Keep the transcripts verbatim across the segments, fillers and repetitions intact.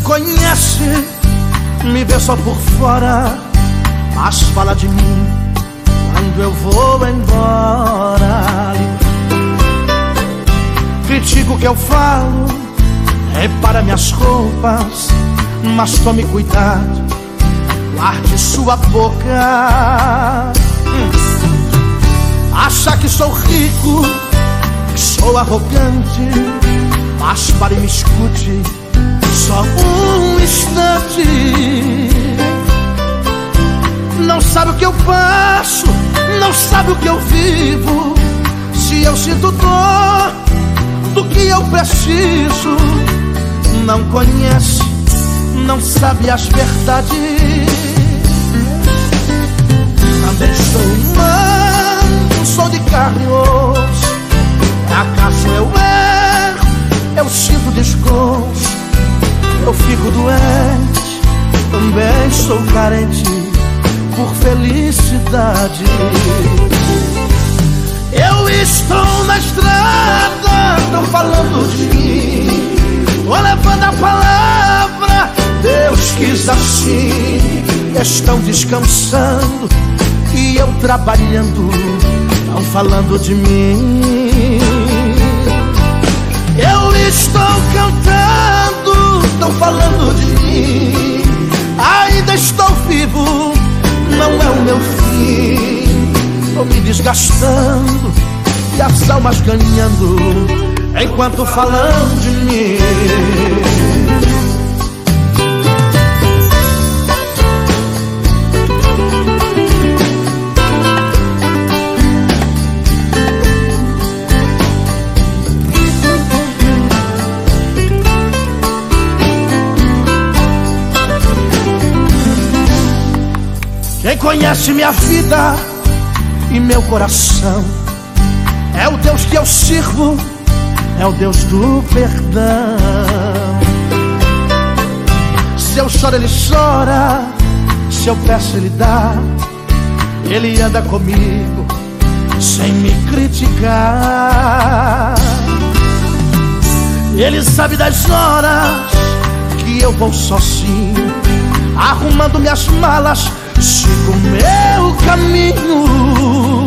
conhece, me vê só por fora, mas fala de mim quando eu vou embora. Critica o que eu falo, repara minhas roupas, mas tome cuidado, guarde sua boca. hum. Acha que sou rico, que sou arrogante, mas pare e me escute só um instante. Não sabe o que eu passo, não sabe o que eu vivo. Se eu sinto dor do que eu preciso, não conhece, não sabe as verdades. Também sou humano, sou de carne e osso. Acaso eu erro, eu sinto desgosto, eu fico doente, também sou carente por felicidade. Eu estou na estrada, estão falando de mim, vou levando a palavra, Deus quis assim. Estão descansando e eu trabalhando, estão falando de mim. Eu estou cantando, estão falando de mim. Ainda estou vivo, não é o meu fim. Estou me desgastando e as almas ganhando, enquanto falam de mim. Quem conhece minha vida e meu coração é o Deus que eu sirvo, é o Deus do perdão. Se eu choro, Ele chora, se eu peço, Ele dá. Ele anda comigo sem me criticar. Ele sabe das horas que eu vou sozinho, arrumando minhas malas, sigo meu caminho.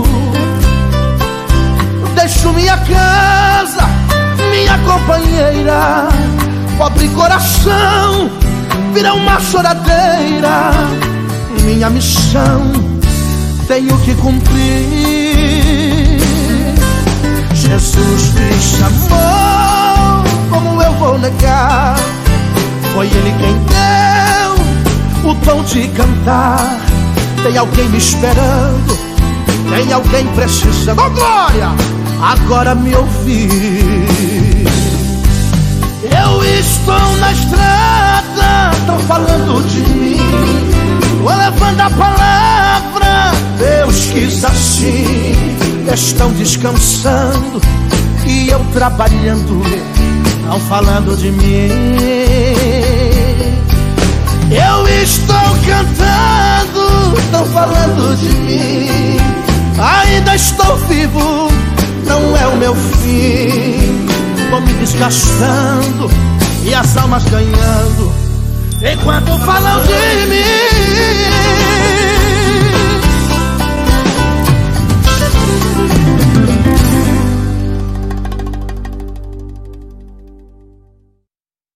Deixo minha casa, minha companheira, pobre coração vira uma choradeira. Minha missão tenho que cumprir. Jesus me chamou, como eu vou negar? Foi Ele quem deu o dom de cantar. Tem alguém me esperando, tem alguém precisando, oh glória, agora me ouvir. Eu estou na estrada, estão falando de mim, vou levando a palavra, Deus quis assim. Estão descansando e eu trabalhando, estão falando de mim. Eu estou cantando, estão falando de mim. Ainda estou vivo, não é o meu fim. Vou me desgastando e as almas ganhando, enquanto falam de